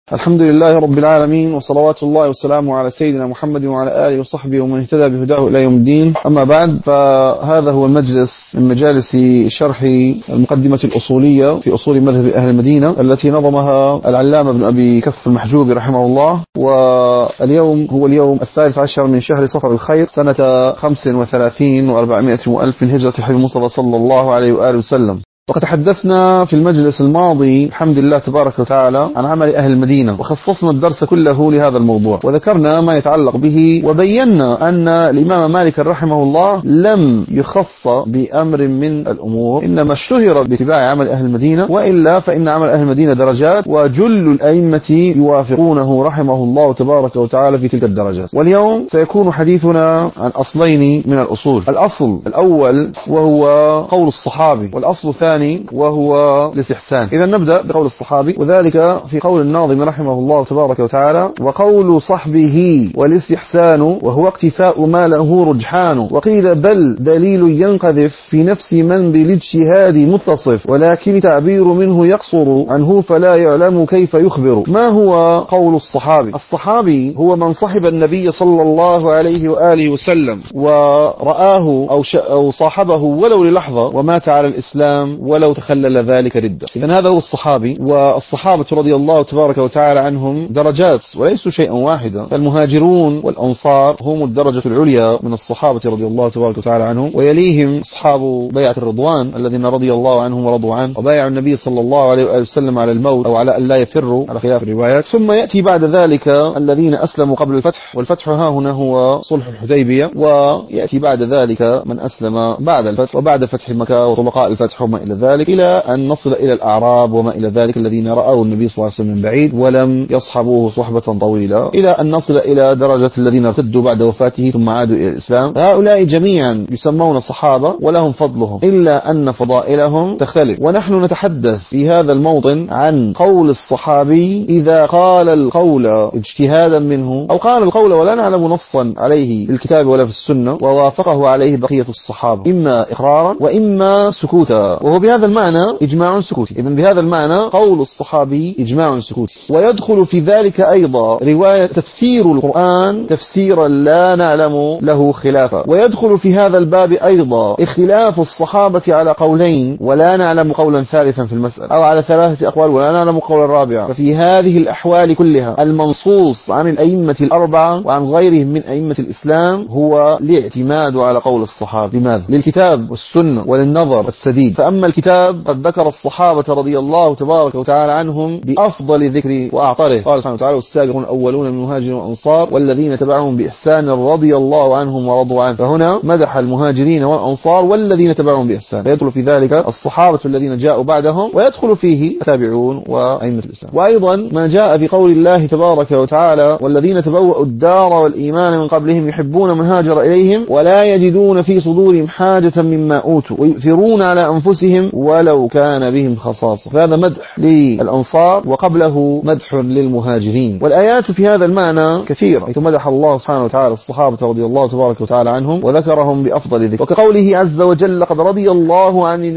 الحمد لله رب العالمين، وصلوات الله وسلامه على سيدنا محمد وعلى آله وصحبه ومن اهتدى بهداه إلى يوم الدين. أما بعد، فهذا هو المجلس من مجالس شرح المقدمة الأصولية في أصول مذهب أهل المدينة التي نظمها العلامة ابن أبي كف المحجوبي رحمه الله. واليوم هو اليوم 13 من شهر صفر الخير سنة 35 و400 وألف من هجرة الحبيب المصطفى صلى الله عليه وآله وسلم. وقد تحدثنا في المجلس الماضي الحمد لله تبارك وتعالى عن عمل أهل المدينة، وخصصنا الدرس كله لهذا الموضوع، وذكرنا ما يتعلق به، وبينا أن الإمام مالك رحمه الله لم يخص بأمر من الأمور، إنما اشتهر باتباع عمل أهل المدينة، وإلا فإن عمل أهل المدينة درجات، وجل الأئمة يوافقونه رحمه الله تبارك وتعالى في تلك الدرجات. واليوم سيكون حديثنا عن أصلين من الأصول. الأصل الأول وهو قول الصحابي، والأصل الثاني وهو الاستحسان. إذا نبدأ بقول الصحابي، وذلك في قول الناظم رحمه الله تبارك وتعالى: وقول صحبه والاستحسان وهو اقتفاء ما له رجحان، وقيل بل دليل ينقذف في نفس من بالاجتهاد متصف، ولكن تعبير منه يقصر عنه فلا يعلم كيف يخبر. ما هو قول الصحابي؟ الصحابي هو من صحب النبي صلى الله عليه وآله وسلم ورآه أو صاحبه ولو للحظة ومات على الإسلام ولو تخلل ذلك ردة. إذن هذا هو الصحابي. والصحابة رضي الله تبارك وتعالى عنهم درجات وليسوا شيئا واحدا، فالمهاجرون والأنصار هم الدرجة العليا من الصحابة رضي الله تبارك وتعالى عنهم، ويليهم أصحاب بيعة الرضوان الذين رضي الله عنهم ورضوا عنه، وبايعوا النبي صلى الله عليه وآله وسلم على الموت أو على أن لا يفروا على خلاف الروايات. ثم يأتي بعد ذلك الذين أسلموا قبل الفتح، والفتح ها هنا هو صلح الحديبية، ويأتي بعد ذلك من أسلم بعد الفتح وبعد فتح مكة وطلقاء الفتح وما إلى ذلك، إلى أن نصل إلى الأعراب وما إلى ذلك الذين رأوا النبي صلى الله عليه وسلم من بعيد ولم يصحبوه صحبة طويلة، إلى أن نصل إلى درجة الذين ارتدوا بعد وفاته ثم عادوا إلى الإسلام. هؤلاء جميعا يسمون صحابة ولهم فضلهم، إلا أن فضائلهم تختلف. ونحن نتحدث في هذا الموطن عن قول الصحابي إذا قال القول اجتهادا منه، أو قال القول ولا نعلم نصا عليه في الكتاب ولا في السنة ووافقه عليه بقية الصحابة، إما إقرارا وإما سكوتا، وهو بهذا المعنى إجماع سكوتي. إذن بهذا المعنى قول الصحابي إجماع سكوتي. ويدخل في ذلك أيضا رواية تفسير القرآن تفسيرا لا نعلم له خلافا، ويدخل في هذا الباب أيضا اختلاف الصحابة على قولين ولا نعلم قولا ثالثا في المسألة، أو على 3 أقوال ولا نعلم قولا رابعا. ففي هذه الأحوال كلها المنصوص عن الأئمة الأربعة وعن غيرهم من أئمة الإسلام هو الاعتماد على قول الصحابة. لماذا؟ للكتاب والسنة وللنظر السديد. فأما الكتاب قد ذكر الصحابة رضي الله تبارك وتعالى عنهم بأفضل ذكر وأعطره، قال سبحانه وتعالى: والسابقون الأولون من المهاجرين والأنصار والذين تبعهم بإحسان رضي الله عنهم ورضوا عنه. فهنا مدح المهاجرين والأنصار والذين تبعهم بإحسان، فيدخل في ذلك الصحابة الذين جاءوا بعدهم، ويدخل فيه التابعون وأئمة الإسلام. وأيضا ما جاء في قول الله تبارك وتعالى: والذين تبوأوا الدار والإيمان من قبلهم يحبون من هاجر إليهم ولا يجدون في صدورهم حاجة مما أوتوا ويؤثرون على أنفسهم ولو كان بهم خصاصة. فهذا مدح للأنصار وقبله مدح للمهاجرين. والآيات في هذا المعنى كثيرة، حيث مدح الله سبحانه وتعالى الصحابة رضي الله تبارك وتعالى عنهم وذكرهم بأفضل ذكر، وكقوله عز وجل: لقد رضي الله عن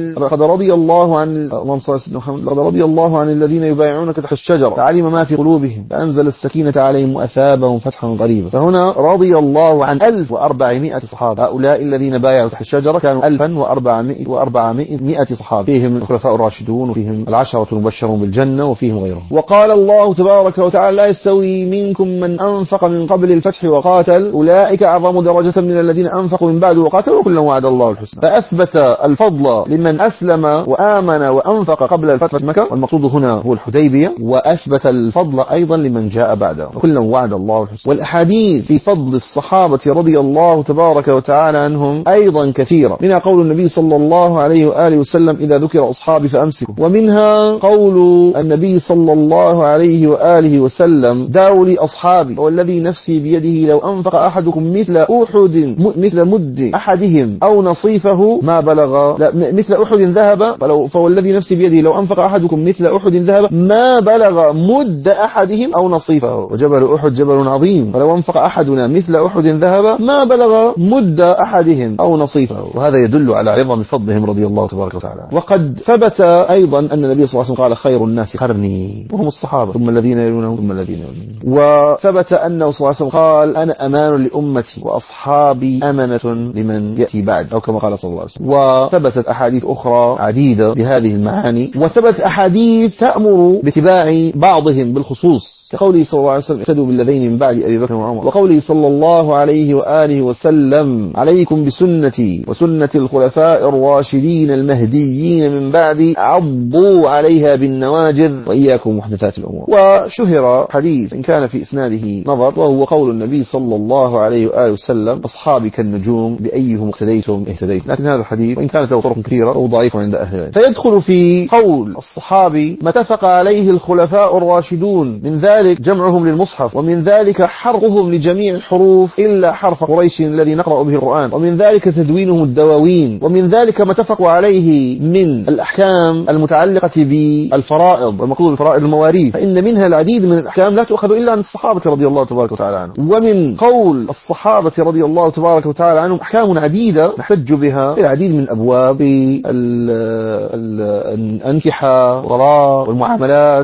الذين يبايعونك تحت الشجرة فعلم ما في قلوبهم فأنزل السكينة عليهم وأثابهم فتحا قريبا. فهنا رضي الله عن 1400 صحابة. هؤلاء الذين بايعوا تحت الشجرة كانوا 1400 صحابة، فيهم الخلفاء الراشدون وفيهم العشرة المبشرون بالجنة وفيهم غيرهم. وقال الله تبارك وتعالى: لا يستوي منكم من أنفق من قبل الفتح وقاتل أولئك أعظم درجة من الذين أنفقوا من بعد وقاتلوا وكلا وعد الله الحسنى. فأثبت الفضل لمن أسلم وآمن وأنفق قبل الفتح مكة، والمقصود هنا هو الحديبية، وأثبت الفضل أيضا لمن جاء بعده وكلا وعد الله الحسنى. والأحاديث في فضل الصحابة رضي الله تبارك وتعالى عنهم أيضا كثيرة، منها قول النبي صلى الله عليه وآله وسلم: إذا ذكر أصحابي فأمسكوا. ومنها قول النبي صلى الله عليه وآله وسلم: دعوا لي أصحابي والذي نفسي بيده لو أنفق أحدكم مثل مد أحدهم أو نصيفه ما بلغ مثل أحد ذهب، فوالذي نفسي بيده لو أنفق أحدكم مثل أحد ذهب ما بلغ مد أحدهم أو نصيفه، وجبل أحد جبل عظيم، فلو أنفق أحدنا مثل أحد ذهب ما بلغ مد أحدهم أو نصيفه. وهذا يدل على عظم فضلهم رضي الله تبارك وتعالى. وتعالى. وقد ثبت أيضا أن النبي صلى الله عليه وسلم قال خير الناس قرني وهم الصحابة ثم الذين يلونهم ثم الذين يلونهم. وثبت أنه صلى الله عليه وسلم قال أنا أمان لأمتي وأصحابي أمنة لمن يأتي بعد، أو كما قال صلى الله عليه وسلم. وثبتت أحاديث أخرى عديدة بهذه المعاني، وثبتت أحاديث تأمر باتباع بعضهم بالخصوص، كقوله صلى الله عليه وسلم اهتدوا بالذين من بعد أبي بكر وعمر، وقوله صلى الله عليه وآله وسلم عليكم بسنتي وسنة الخلفاء الراشدين المهديين من بعد عضوا عليها بالنواجذ وإياكم محدثات الأمور. وشهر حديث إن كان في إسناده نظر، وهو قول النبي صلى الله عليه وآله وسلم أصحابي كالنجوم بأيهم اقتديتم اهتديتم. لكن هذا الحديث وإن كانت له طرق كثيرة أو ضعيف عند أهل العلم، فيدخل في قول الصحابي ما اتفق عليه الخلفاء الراشدون، من ذلك جمعهم للمصحف، ومن ذلك حرقهم لجميع الحروف إلا حرف قريش الذي نقرأ به القرآن، ومن ذلك تدوينهم الدواوين، ومن ذلك ما اتفقوا عليه من الأحكام المتعلقة بالفرائض والمقصود بالفرائض المواريث، فإن منها العديد من الأحكام لا تؤخذ إلا عن الصحابة رضي الله تبارك وتعالى عنهم. ومن قول الصحابة رضي الله تبارك وتعالى عنهم أحكام عديدة نحتج بها في العديد من أبواب الأنكحة والمعاملات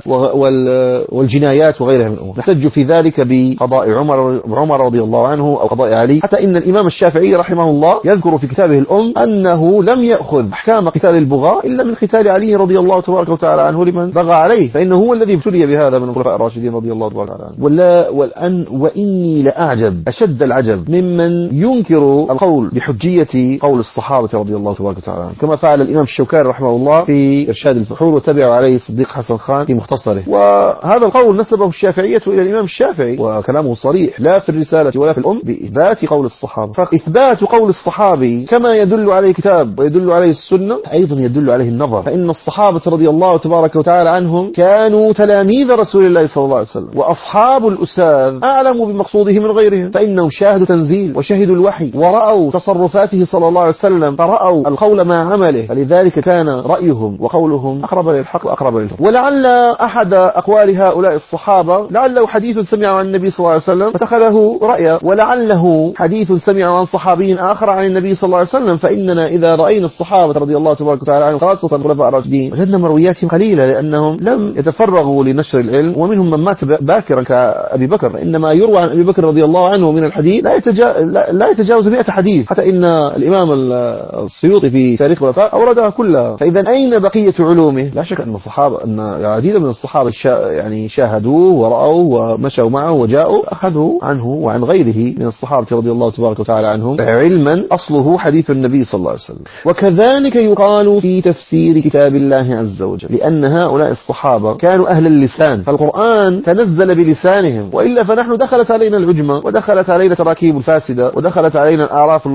والجنايات وغيرها من الأمور، نحتج في ذلك بقضاء عمر رضي الله عنه أو قضاء علي، حتى إن الإمام الشافعي رحمه الله يذكر في كتابه الأم أنه لم يأخذ أحكام قتال البغاء إلا من قتال علي رضي الله تبارك وتعالى عنه لمن بغى عليه، فإنه هو الذي ابتلي بهذا من الخلفاء الراشدين رضي الله تبارك وتعالى عنه. وإني لأعجب أشد العجب ممن ينكر القول بحجية قول الصحابة رضي الله تبارك وتعالى عنه، كما فعل الإمام الشوكاني رحمه الله في إرشاد الفحول، وتبع عليه الصديق حسن خان في مختصره. وهذا القول نسبه الشافعية إلى الإمام الشافعي، وكلامه صريح لا في الرسالة ولا في الأم بإثبات قول الصحابة. فإثبات قول الصحابي كما يدل عليه الكتاب ويدل عليه السنة أيضا يدل عليه النظر، فإن الصحابة رضي الله تبارك وتعالى عنهم كانوا تلاميذ رسول الله صلى الله عليه وسلم، وأصحاب الأستاذ أعلموا بمقصوده من غيرهم، فإنهم شاهدوا تنزيل وشهدوا الوحي ورأوا تصرفاته صلى الله عليه وسلم، فرأوا القول مع عمله، فلذلك كان رأيهم وقولهم أقرب للحق وأقرب للحق. ولعل أحد أقوال هؤلاء الصحابة لعله حديث سمع عن النبي صلى الله عليه وسلم فاتخذه رأيا، ولعله حديث سمع عن صحابي آخر عن النبي صلى الله عليه وسلم، فإننا إذا رأينا الصحابة رضي الله تبارك وتعالى عنهم خاصة الخلفاء الراشدين وجدنا مروياتهم قليلة، لأنهم لم يتفرغوا لنشر العلم، ومنهم من مات باكرا كأبي بكر، فإنما يروى عن أبي بكر رضي الله عنه من الحديث لا يتجاوز 100 حديث، حتى إن الإمام السيوطي في تاريخ الخلفاء أوردها كلها. فإذا أين بقية علومه؟ لا شك أن الصحابة أن العديد من الصحابة يعني شاهدوه ورأوا ومشوا معه وجاءوا أخذوا عنه وعن غيره من الصحابة رضي الله تبارك وتعالى عنهم علما أصله حديث النبي صلى الله عليه وسلم. وكذلك يقال في تفسير كتاب الله عز وجل، لأن هؤلاء الصحابة كانوا أهل اللسان، فالقرآن تنزل بلسانهم، وإلا فنحن دخلت علينا العجمة ودخلت علينا تراكيب الفاسدة ودخلت علينا الأعراف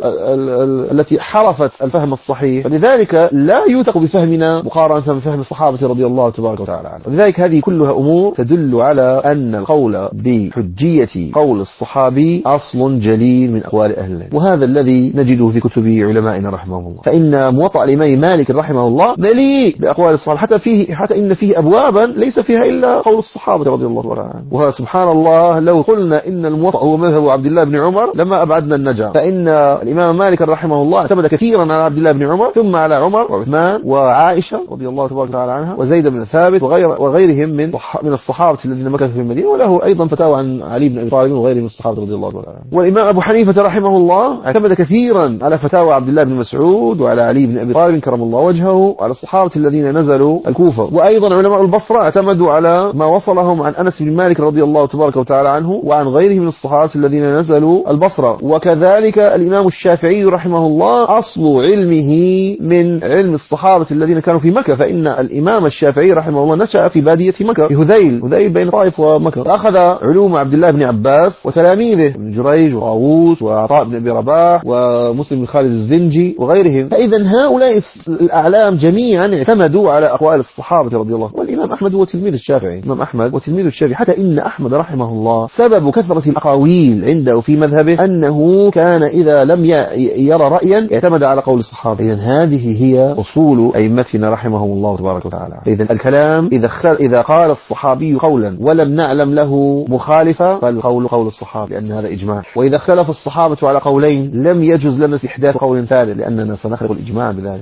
التي حرفت الفهم الصحيح، فلذلك لا يوثق بفهمنا مقارنة بفهم الصحابة رضي الله تبارك وتعالى عنهم. ولذلك هذه كلها أمور تدل على أن القول بحجية قول الصحابي أصل جليل من أقوال أهل العلم، وهذا الذي نجده في كتب علمائنا رحمهم الله. فإن موطأ الإمام مالك رحمه الله مليء بأقوال الصحابة، حتى إن فيه أبوابا ليس فيها إلا قول الصحابة رضي الله تعالى عنهم. وسبحان الله لو قلنا إن الموطأ هو مذهب عبد الله بن عمر لما أبعدنا النجع، فإن الإمام مالك رحمه الله اعتمد كثيرا على عبد الله بن عمر، ثم على عمر وعثمان وعائشة رضي الله تبارك وتعالى عنها وزيد بن ثابت وغيرهم من الصحابة الذين مكثوا في المدينة، وله أيضا فتاوى عن علي بن أبي طالب وغيره من الصحابة رضي الله تعالى عنهم. والإمام أبو حنيفة رحمه الله اعتمد كثيرا على فتاوى عبد الله بن مسعود وعلى علي بن أبي طالب كرم الله وجهه وعلى الصحابة الذين نزلوا الكوفة. وأيضا علماء البصرة اعتمدوا على ما وصلهم عن أنس بن مالك رضي الله تبارك وتعالى عنه وعن غيره من الصحابة الذين نزلوا البصرة. وكذلك الإمام الشافعي رحمه الله أصل علمه من علم الصحابة الذين كانوا في مكة، فإن الإمام الشافعي رحمه الله نشأ في بادية مكة في هذيل بين طائف ومكة، فأخذ علوم عبد الله بن عباس وتلاميذه ابن جريج وطاووس وعطاء بن أبي رباح ومسلم بن خالد الزنجي وغيرهم. فإذا هؤلاء الأعلام جميعا اعتمدوا على أقوال الصحابة رضي الله. والإمام أحمد هو تلميذ الشافعي، الإمام أحمد وتلميذ الشافعي، حتى إن أحمد رحمه الله سبب كثرة الأقاويل عنده في مذهبه أنه كان إذا لم يرى رأيا اعتمد على قول الصحابة. إذن هذه هي أصول أئمتنا رحمهم الله تبارك وتعالى. إذن الكلام إذا قال الصحابي قولا ولم نعلم له مخالفة فالقول قول الصحابة، لأن هذا إجماع. وإذا اختلف الصحابة على قولين لم يجوز لنا استحداث قول ثالث، لأننا سنخرق الإجماع بذلك.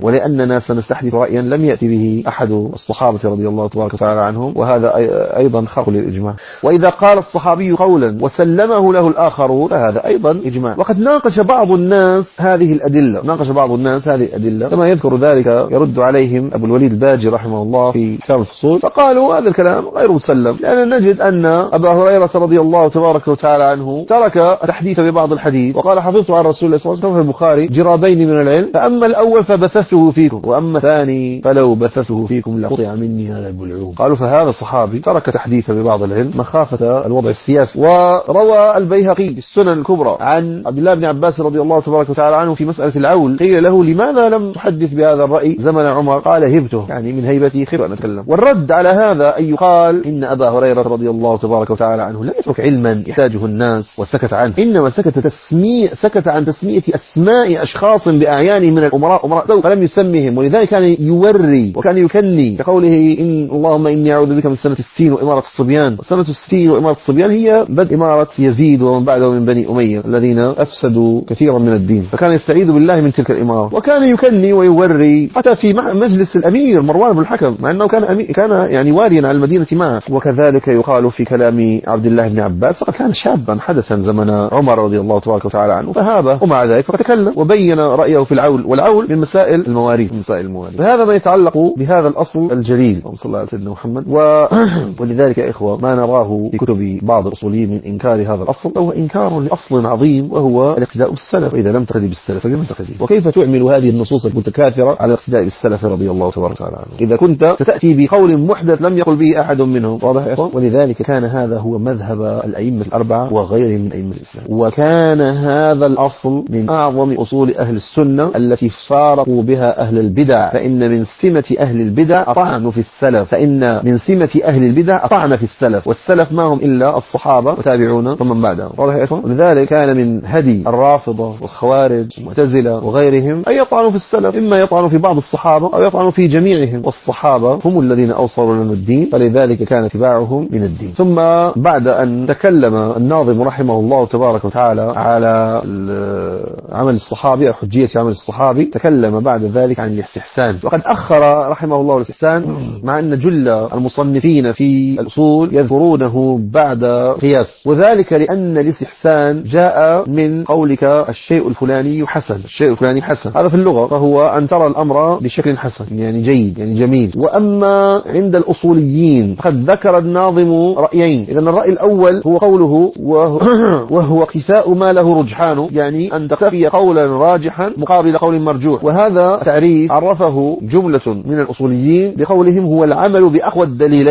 ولأننا سنستحدث رأيا لم يأتي به أحد الصحابة رضي الله تبارك وتعالى عنهم، وهذا أيضا خرق للإجماع. وإذا قال الصحابي قولا وسلمه له الآخرون فهذا أيضا إجماع. وقد ناقش بعض الناس هذه الأدلة كما يذكر ذلك يرد عليهم أبو الوليد الباجي رحمه الله في كتاب الفصول، فقالوا هذا الكلام غير مسلم، لأن نجد أن أبا هريرة رضي الله تبارك وتعالى عنه ترك التحديث ببعض الحديث وقال حفظت عن رسول الله صلى الله عليه وسلم في البخاري جرابين من العلم، فأما الأول فبثثه فيكم وأما الثاني فلو بثثه فيكم لقطع مني هذا البلعوم. قالوا فهذا الصحابي ترك تحديث ببعض العلم مخافة الوضع السياسي. وروى البيهقي في السنن الكبرى عن عبد الله بن عباس رضي الله تبارك وتعالى عنه في مسألة العول، قيل له لماذا لم تحدث بهذا الرأي زمن عمر؟ قال هبته، يعني من هيبتي خير أن أتكلم. والرد على هذا أن يقال إن أبا هريرة رضي الله تبارك وتعالى عنه لم يترك علما يحتاجه الناس وسكت عنه، إنما سكت عن تسمية أسماء أشخاص بأعيانهم من الأمراء فلم يسمهم، ولذلك كان يوري وكان يكني كقوله إن اللهم إني أعوذ بك من سنة 60 وإمارة الصبيان. وسنة 60 وإمارة الصبيان هي بدء إمارة يزيد ومن بعده من بني أمية الذين أفسدوا كثيرا من الدين، فكان يستعيذ بالله من تلك الإمارة، وكان يكني ويوري حتى في مجلس الأمير مروان بن الحكم، مع أنه كان يعني واليا على المدينة معه. وكذلك يقال في كلام عبد الله بن عباس فقد كان شابا حدثا زمن عمر رضي الله تبارك وتعالى عنه فهابه، ومع ذلك فتكلم وبين رأيه في العول، والعول من مسائل المواريث فهذا ما يتعلق بهذا الأصل الجليل. اللهم صل على سيدنا محمد. ولذلك يا إخوة ما نراه في كتب بعض الأصوليين من إنكار هذا الأصل هو إنكار لأصل عظيم، وهو الاقتداء بالسلف. وإذا لم تقتدي بالسلف فبما تقتدي؟ وكيف تعمل هذه النصوص المتكاثرة على الاقتداء بالسلف رضي الله تبارك وتعالى عنه إذا كنت ستأتي بقول محدث لم يقل به أحد منهم؟ واضح يا إخوة؟ ولذلك كان هذا هو مذهب الأئمة الأربعة وغيرهم من أئمة الإسلام، وكان هذا الأصل من أعظم أصول أهل السنة التي فارقوا بها أهل البدع، فإن من سمة أهل البدع الطعن في السلف، والسلف ما هم إلا الصحابة وتابعون ومن بعدهم. واضح يا إخوة؟ ولذلك كان من هدي الرافضة والخوارج والمعتزلة وغيرهم أن يطعنوا في السلف، إما يطعنوا في بعض الصحابة أو يطعنوا في جميعهم، والصحابة هم الذين أوصلوا لنا الدين، فلذلك كان اتباعهم من الدين. ثم بعد أن تكلم الناظم رحمه الله تبارك وتعالى على عمل الصحابي أو حجية عمل الصحابي، تكلم بعد ذلك عن الاستحسان، وقد أخر رحمه الله الاستحسان، مع أن جل المصنفين في الأصول يذكرونه بعد قياس، وذلك لأن الاستحسان جاء من قولك الشيء الفلاني حسن، هذا في اللغة فهو أن ترى الأمر بشكل حسن، يعني جيد، يعني جميل. وأما عند الأصوليين قد ذكر الناظم رأيين. إذن الرأي الأول هو قوله وهو اقتفاء ما له رجحان، يعني أن تقتفي قولا راجحا مقابل قول مرجوح، وهذا تعريف عرفه جملة من الأصوليين بقولهم هو العمل بأقوى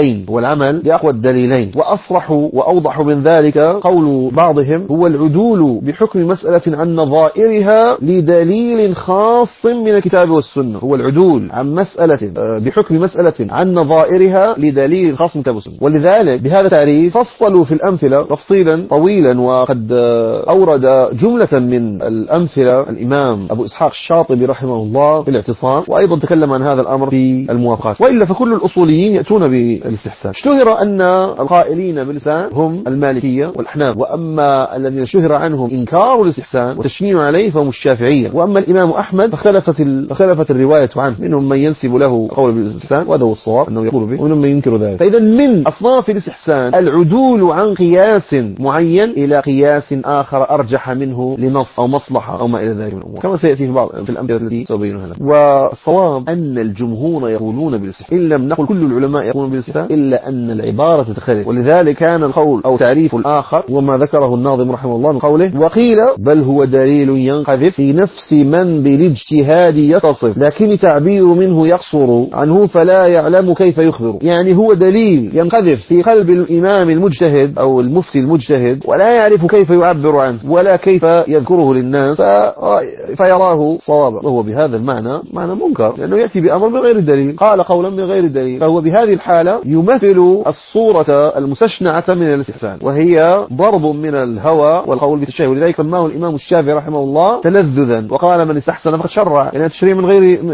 الدليلين. وأصرح وأوضح من ذلك قول بعضهم هو العدول بحكم مسألة عن نظائرها لدليل خاص من الكتاب والسنة، هو العدول عن مسألة بحكم مسألة عن نظائرها لدليل خاص من الكتاب والسنة. ولذلك بهذا التعريف فصلوا في الأمثلة تفصيلا طويلا، وقد أورد جملة من الأمثلة الإمام أبو إسحاق الشاطبي رحمه الله في الاعتصام، وأيضا تكلم عن هذا الأمر في الموافقات. وإلا فكل الأصوليين يأتون بالاستحسان. اشتهر أن القائلين باللسان هم المالكية والأحناف، وأما الذين شهر عنهم إنكار الاستحسان وتشنيع عليه فهم الشافعية. وأما الإمام أحمد فاختلفت الرواية عنه، منهم من ينسب له قول بالاستحسان وهذا هو الصواب أنه يقول به، ومنهم من ينكر ذلك. فإذا من أصناف الاستحسان العدول عن قياس معين إلى قياس آخر أرجح منه لنص أو مصلحة أو ما إلى ذلك من الأمور، كما سيأتي في الأمثلة التي سأبينها لك. والصواب أن الجمهور يقولون بالاستحسان، إن لم نقل كل العلماء يقولون بالاستحسان، إلا أن العبارة تختلف. ولذلك كان القول أو تعريف الآخر وما ذكره الناظم رحمه الله من قوله وقيل بل هو دليل ينقذف في نفس من بالاجتهاد يتصف، لكن تعبير منه يقصر عنه فلا يعلم كيف يخبر، يعني هو دليل ينقذف في قلب الإمام المجتهد أو المفتي المجتهد ولا يعرف كيف يعبر عنه ولا كيف يذكره للناس فيراه صوابا، وهو بهذا المعنى معنى منكر، لأنه يأتي بأمر من غير الدليل، قال قولا من غير الدليل، فهو بهذه الحالة يمثل الصورة المستشنعة من الاستحسان، وهي ضرب من الهوى والقول بالتشهي. ولذلك سماه الإمام الشافعي رحمه الله تلذذا، وقال من استحسن فقد شرع، يعني تشريع من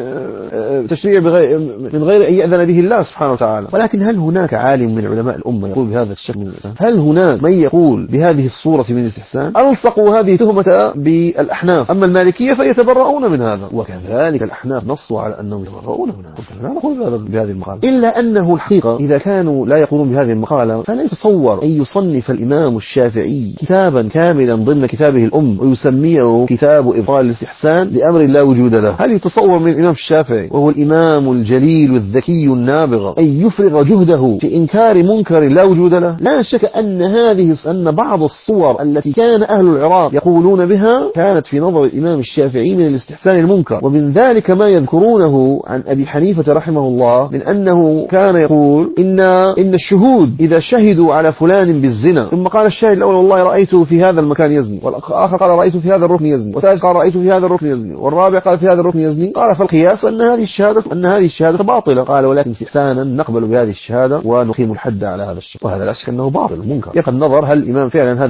غير أن يأذن به الله سبحانه وتعالى. ولكن هل هناك عالم من علماء الأمة يقول بهذا الشكل من الاستحسان؟ هل هناك من يقول بهذه الصورة من الاستحسان؟ ألصقوا هذه تهمة بالأحناف، أما المالكية فيتبرؤون من هذا. وكذلك ولذلك الأحناف نصوا على أنهم يتبرؤون منها. لا نقول بهذه المقالة، إلا أنه الحقيقة إذا كانوا لا يقولون بهذه المقالة فلا يتصور أن يصنف الإمام الشافعي كتابا كاملا ضمن كتابه الأم ويسميه كتاب إبطال الاستحسان لأمر لا وجود له. هل يتصور من الإمام الشافعي وهو الإمام الجليل الذكي النابغة أن يفرغ جهده في إنكار منكر لا وجود له؟ لا شك أن بعض الصور التي كان أهل العراق يقولون بها كانت في نظر الإمام الشافعي من الاستحسان المنكر. ومن ذلك ما يذكرونه عن أبي حنيفة رحمه الله من أنه كان يقول إن الشهود إذا شهدوا على فلان بالزنا ثم قال الشاهد الأول والله رأيته في هذا المكان يزني، والآخر قال رأيته في هذا الركن يزني، والثالث قال رأيته في هذا الركن يزني، والرابع قال في هذا الركن يزني، قال فالقياس أن هذه الشهادة باطلة. قال ولكن استحسانا نقبل بهذه الشهادة ونقيم الحد على هذا الشخص. وهذا لا شك أنه باطل منكر. يبقى النظر هل الإمام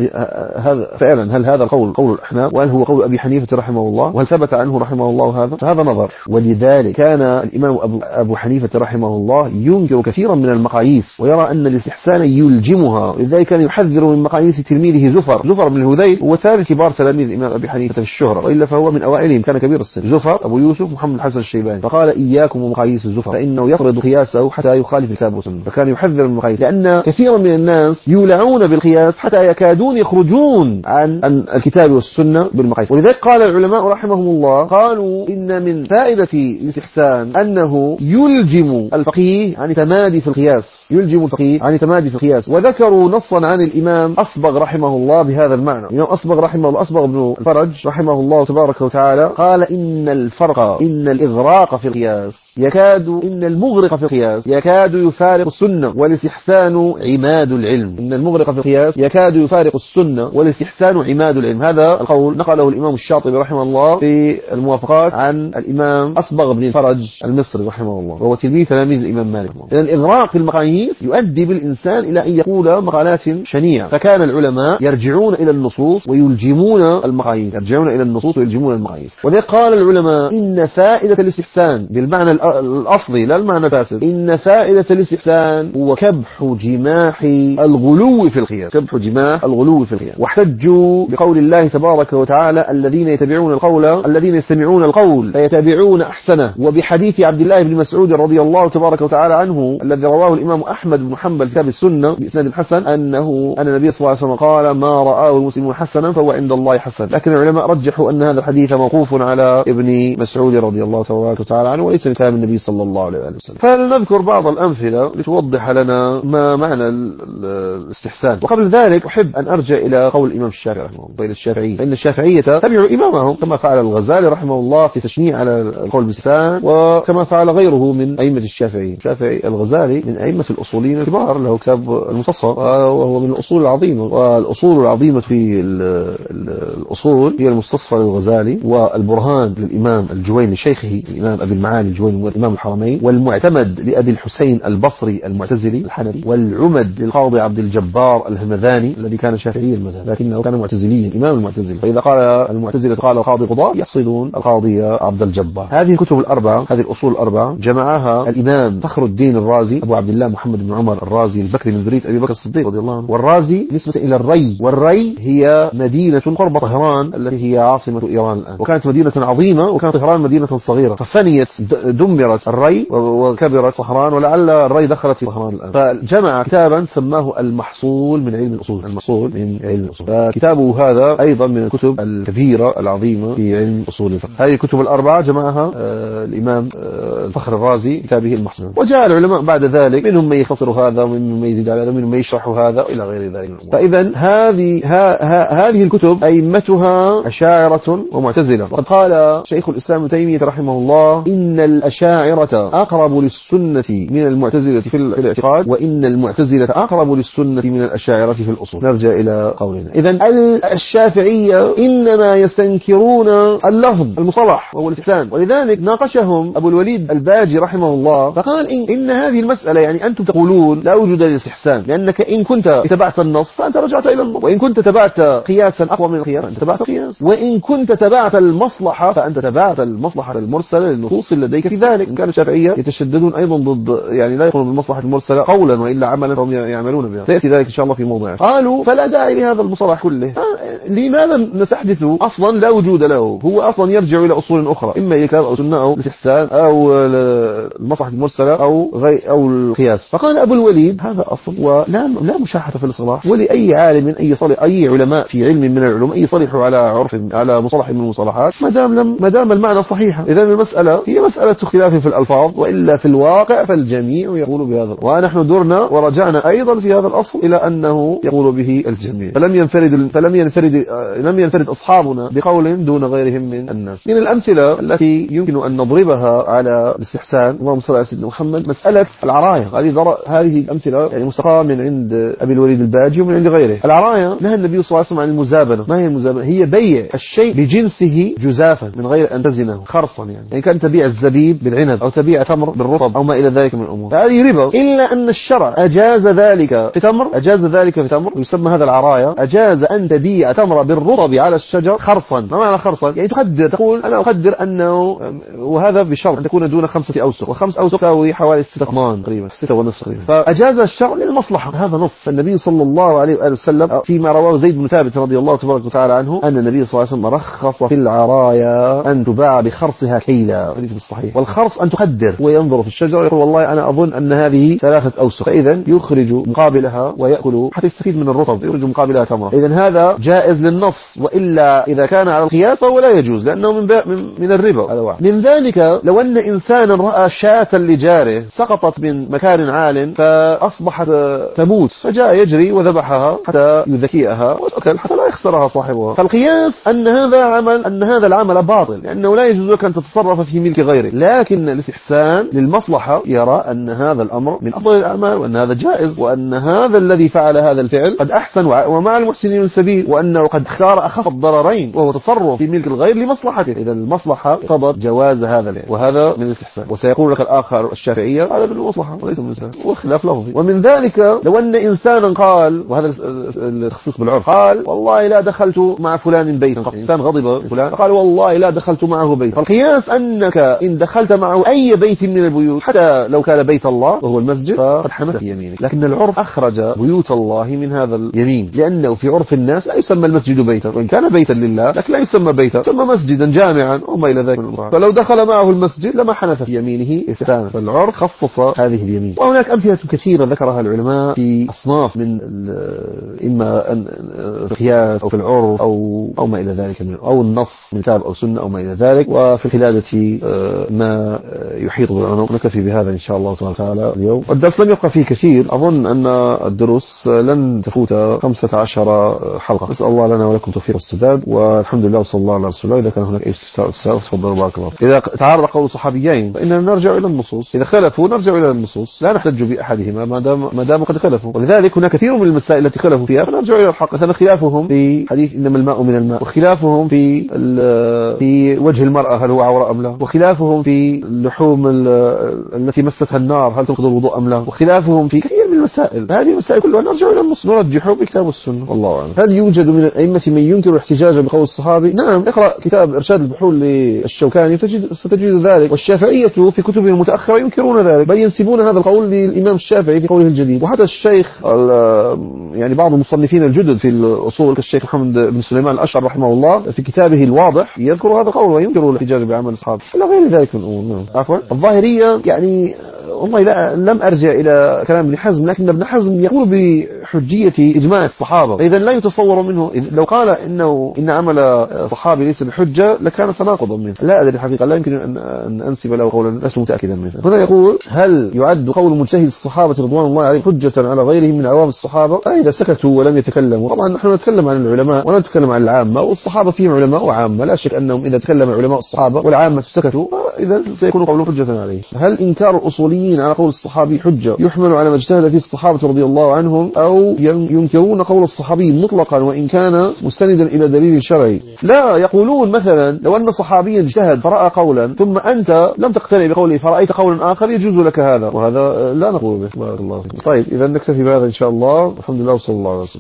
هل هذا القول قول الأحناف، وهل هو قول أبي حنيفة رحمه الله، وهل ثبت عنه رحمه الله هذا؟ فهذا نظر. ولذلك كان الإمام أبو حنيفة رحمه الله ينكر كثيرا من المقاييس ويرى أن الاستحسان يلجمها. لذلك كان يحذر من مقاييس تلميذه زفر بن الهذيل، هو ثالث كبار تلاميذ الإمام أبي حنيفة في الشهرة، وإلا فهو من أوائلهم، كان كبير السن. زفر أبو يوسف محمد الحسن الشيباني، فقال إياكم ومقاييس زفر فإنه يفرض قياسه حتى يخالف الكتاب والسنة. فكان يحذر من المقاييس، لأن كثيرا من الناس يولعون بالقياس حتى يكادون يخرجون عن الكتاب والسنة بالمقاييس. ولذلك قال العلماء رحمهم الله قالوا إن من فائدة الاستحسان أنه يلجم الفقيه عن تمادي في القياس، وذكروا نصا عن الإمام أصبغ رحمه الله بهذا المعنى. الإمام أصبغ رحمه الله، أصبغ بن الفرج رحمه الله تبارك وتعالى، قال إن الإغراق في القياس إن المغرق في القياس يكاد يفارق السنة والاستحسان عماد العلم. إن المغرق في القياس يكاد يفارق السنة والاستحسان عماد العلم. هذا القول نقله الإمام الشاطبي رحمه الله في الموافقات عن الإمام أصبغ بن الفرج المصري رحمه الله، وهو تلميذ الإمام مالك. إذن الإغراق في المقاييس يؤدي بالإنسان إلى أن يقول مقالات شنيعة. فكان العلماء يرجعون إلى النصوص ويلجمون المقاييس، ولذلك قال العلماء إن فائدة الاستحسان بالمعنى الأصلي لا المعنى الفاسد، إن فائدة الاستحسان هو كبح جماح الغلو في القياس، واحتجوا بقول الله تبارك وتعالى الذين يستمعون القول فيتبعون أحسنه، وبحديث عبد الله بن مسعود رضي الله تبارك وتعالى عنه الذي رواه الإمام أحمد بن حنبل كتاب السنة بإسناد حسن أن النبي صلى الله عليه وسلم قال ما رآه المسلمون حسنا فهو عند الله حسن. لكن العلماء رجحوا أن هذا الحديث موقوف على ابن مسعود رضي الله تبارك وتعالى عنه وليس من كلام النبي صلى الله عليه وسلم. فلنذكر بعض الأمثلة لتوضح لنا ما معنى الاستحسان. وقبل ذلك أحب أن أرجع إلى قول الإمام الشافعي رحمه الله، الشافعية، فإن الشافعية تبعوا إمامهم كما فعل الغزالي رحمه الله في تشنيع على القول بالاستحسان، وكما فعل غيره من أئمة الشافعية. الغزالي من أئمة الأصوليين الكبار، له كتاب المستصفى وهو من الأصول العظيمة، والأصول العظيمة في الأصول هي المستصفى للغزالي، والبرهان للإمام الجويني شيخه الإمام أبي المعالي الجويني وإمام الحرمين، والمعتمد لأبي الحسين البصري المعتزلي الحنفي، والعمد للقاضي عبد الجبار الهمذاني الذي كان شافعي المذهب لكنه كان معتزليا إمام المعتزلة. فإذا قال المعتزلة قال القاضي قضاء يقصدون القاضي عبد الجبار. هذه الكتب الأربعة، هذه الأصول الأربعة جمعها الإمام فخر الدين الرازي أبو عبد الله محمد بن عمر الرازي البكري من ذرية أبي بكر الصديق رضي الله عنه. والرازي نسبة إلى الري، والري هي مدينة قرب طهران التي هي عاصمة إيران الآن، وكانت مدينة عظيمة، وكانت طهران مدينة صغيرة، ففنيت دمرت الري وكبرت طهران، ولعل الري دخلت في طهران الآن. فجمع كتابا سماه المحصول من علم الأصول، فكتابه هذا أيضا من الكتب الكبيرة العظيمة في علم أصول الفقه. هذه الكتب الأربعة جمعها الإمام الفخر الرازي كتابه المحصول. وجاء العلماء بعد ذلك منهم من يختصر هذا ومنهم من يزيد على هذا ومنهم من يشرح هذا إلى غير ذلك. فإذا هذه الكتب أئمتها أشاعرة ومعتزلة. وقد قال شيخ الإسلام ابن تيمية رحمه الله إن الأشاعرة أقرب للسنة من المعتزلة في الاعتقاد، وإن المعتزلة أقرب للسنة من الأشاعرة في الأصول. نرجع إلى قولنا. إذن الشافعية إنما يستنكرون اللفظ المصطلح وهو الاستحسان، ولذلك ناقشهم أبو الوليد الباجي رحمه الله فقال إن هذه المسألة يعني أنتم تقولون لا وجود للاستحسان، لأنك إن كنت اتبعت النص فأنت رجعت إلى النص، وإن كنت تبعت قياسا أقوى من القياس فأنت تبعت قياس، وإن كنت تبعت المصلحة فأنت تبعت المصلحة المرسلة للنصوص لديك في ذلك. إن كان الشافعية يتشددون أيضا ضد يعني لا يقولون بالمصلحة المرسلة قولا وإلا عملا فهم يعملون بها، سيأتي ذلك إن شاء الله في موضوع. قالوا فلا داعي لهذا المصطلح كله، لماذا نستحدث أصلا لا وجود له؟ هو أصلا يرجع إلى أصول أخرى، إما إلى كتاب أو سنة أو الاستحسان أو المصلحة المرسلة أو القياس. فقال أبو الوليد هذا أصل ولا مشاحة في الإصلاح، ولأي عالم أي علماء في علم من العلوم يصلحوا على عرف على مصطلح من المصطلحات ما دام المعنى صحيحا. إذا المسألة هي مسألة خلاف في الألفاظ، وإلا في الواقع فالجميع يقول بهذا، ونحن درنا ورجعنا أيضا في هذا الأصل إلى أنه يقول به الجميع. لم ينفرد أصحابنا بقول دون غيرهم من الناس. من الأمثلة التي يمكن أن نضربها على الاستحسان، اللهم صل على سيدنا محمد، مسألة العراية. هذه الأمثلة يعني مستقاة من عند أبي الوليد الباجي ومن عند غيره. العراية نهى النبي صلى الله عليه وسلم عن المزابنة. ما هي المزابنة؟ هي بيع الشيء بجنسه جزافا من غير أن تزنه خرصا، يعني كان تبيع الزبيب بالعنب أو تبيع تمر بالرطب أو ما إلى ذلك من الأمور، هذه ربا. إلا أن الشرع أجاز ذلك في تمر، يسمى هذا العراية. أجاز أن تبيع تمر بالرطب على الشجر خرصا. ما معنى خرصا؟ يعني تقول أنا أقدر أنه، وهذا بشرط أن تكون دون 5 أوسق، و5 أوسق تساوي حوالي 6 أطمان تقريبا، 6.5 تقريبا. فأجاز الشرع للمصلحة. هذا نص النبي صلى الله عليه وآله وسلم فيما رواه زيد بن ثابت رضي الله تبارك وتعالى عنه أن النبي صلى الله عليه وسلم رخص في العرايا أن تباع بخرصها كيلا، حديث الصحيح. والخرص أن تقدر، وينظر في الشجر يقول والله أنا أظن أن هذه 3 أوسق، فإذا يخرج مقابلها ويأكل حتى يستفيد من الرطب، يخرج مقابلها تمرة. إذا هذا جائز للنص، وإلا إذا كان على القياس فهو لا يجوز لأنه من الربا. هذا واحد. من ذلك لو أن إنسانا رأى شاة لجاره سقطت من مكان عال فأصبحت تموت، فجاء يجري وذبحها حتى يذكيها وتأكل حتى لا يخسرها صاحبها. فالقياس أن هذا العمل باطل، لأنه لا يجوز لك أن تتصرف في ملك غيره. لكن الاستحسان للمصلحة يرى أن هذا الأمر من أفضل الأعمال، وأن هذا جائز، وأن هذا الذي فعل هذا الفعل قد أحسن ومع المحسنين من سبيل، وأنه قد اختار أخف الضررين وهو تصرف في ملك الغير لمصلحته. إذا المصلحة قضت جواز هذا الفعل، وهذا من الاستحسان. وسيقول لك الآخر الشافعية هذا بالمصلحة وليس من الاستحسان، والخلاف لفظي. ومن ذلك لو أن إنسانا قال، وهذا التخصيص بالعرف، قال والله لا دخلت مع فلان بيتا، إنسان غضب فلان قال والله لا دخلت معه بيت. فالقياس أنك إن دخلت معه أي بيت من البيوت حتى لو كان بيت الله وهو المسجد فقد حملت يمينك. لكن العرف أخرج بيوت الله من هذا اليمين، لأنه في عرف الناس لا يسمى المسجد بيتا، وإن كان بيتا لله لكن لا يسمى بيتا، يسمى مسجدا جامعا وما إلى ذلك. فلو دخل معه المسجد لما حنث في يمينه استثناء، فالعرف خصص هذه اليمين. وهناك أمثلة كثيرة ذكرها العلماء في أصناف من إما القياس أو في العرف أو ما إلى ذلك أو النص من كتاب أو سنة أو ما إلى ذلك. وفي الخلادة ما يحيط بالعلماء. نكتفي بهذا إن شاء الله تعالى اليوم. الدرس لم يبقى فيه كثير، أظن أن الدروس لن تفوت 15 حلقة. نسأل الله لنا ولكم توفيق السداد، والحمد لله وصلى الله على رسول الله. إذا كان هناك أي استفسار تفضلوا بارك الله. إذا تعارض قول صحابيين فإننا نرجع إلى النصوص، إذا خلفوا نرجع إلى النصوص، لا نحتج بأحدهما ما دام قد خلفوا. ولذلك هناك كثير من المسائل التي خلفوا فيها فنرجع إلى الحق. مثلا خلافهم في حديث إنما الماء من الماء، وخلافهم في وجه المرأة هل هو عورة أم لا، وخلافهم في اللحوم التي مستها النار هل تنقض الوضوء أم لا، وخلافهم في كثير من المسائل. هذه المسائل كلها نرجع إلى النص نرجحه بكتاب والسنة. والله أعلم. هل يوجد من الأئمة من ينكر الاحتجاج بقول الصحابي؟ نعم، اقرأ كتاب إرشاد البحور للشوكاني ستجد ذلك. والشافعية في كتبهم المتأخرة ينكرون ذلك، بل ينسبون هذا القول للإمام الشافعي في قوله الجديد. وحتى الشيخ يعني بعض المصنفين الجدد في الأصول كالشيخ محمد بن سليمان الأشعر رحمه الله في كتابه الواضح يذكر هذا القول وينكر الاحتجاج بعمل الصحابة إلى غير ذلك من الأمور. عفوا الظاهرية يعني والله لم أرجع إلى كلام ابن حزم، لكن ابن حزم يقول بحجية إجماع الصحابة، إذا لا يتصور منه لو قال إن عمل صحابي ليس بحجة لكان تناقضا منه. لا أدري الحقيقة، لا يمكن أن أنسب له قولا لست متأكدا منه. هنا يقول هل يعد قول مجتهد الصحابة رضوان الله عليهم حجة على غيرهم من عوام الصحابة؟ إذا سكتوا ولم يتكلموا. طبعا نحن نتكلم عن العلماء ولا نتكلم عن العامة، والصحابة فيهم علماء وعامة، لا شك أنهم إذا تكلم علماء الصحابة والعامة سكتوا إذا سيكون قوله حجة عليه. هل إنكار الأصوليين على قول الصحابي حجة يحمل على ما اجتهد فيه الصحابة رضي الله عنهم، أو ينكرون قول الصحابي مطلقا وإن كان مستندا إلى دليل شرعي؟ لا، يقولون مثلا لو أن صحابيا اجتهد فرأى قولا ثم أنت لم تقتنع بقوله فرأيت قولا آخر يجوز لك هذا، وهذا لا نقول به. بارك الله فيك. طيب إذا نكتفي بهذا إن شاء الله. الحمد لله وصلى الله عليه وسلم.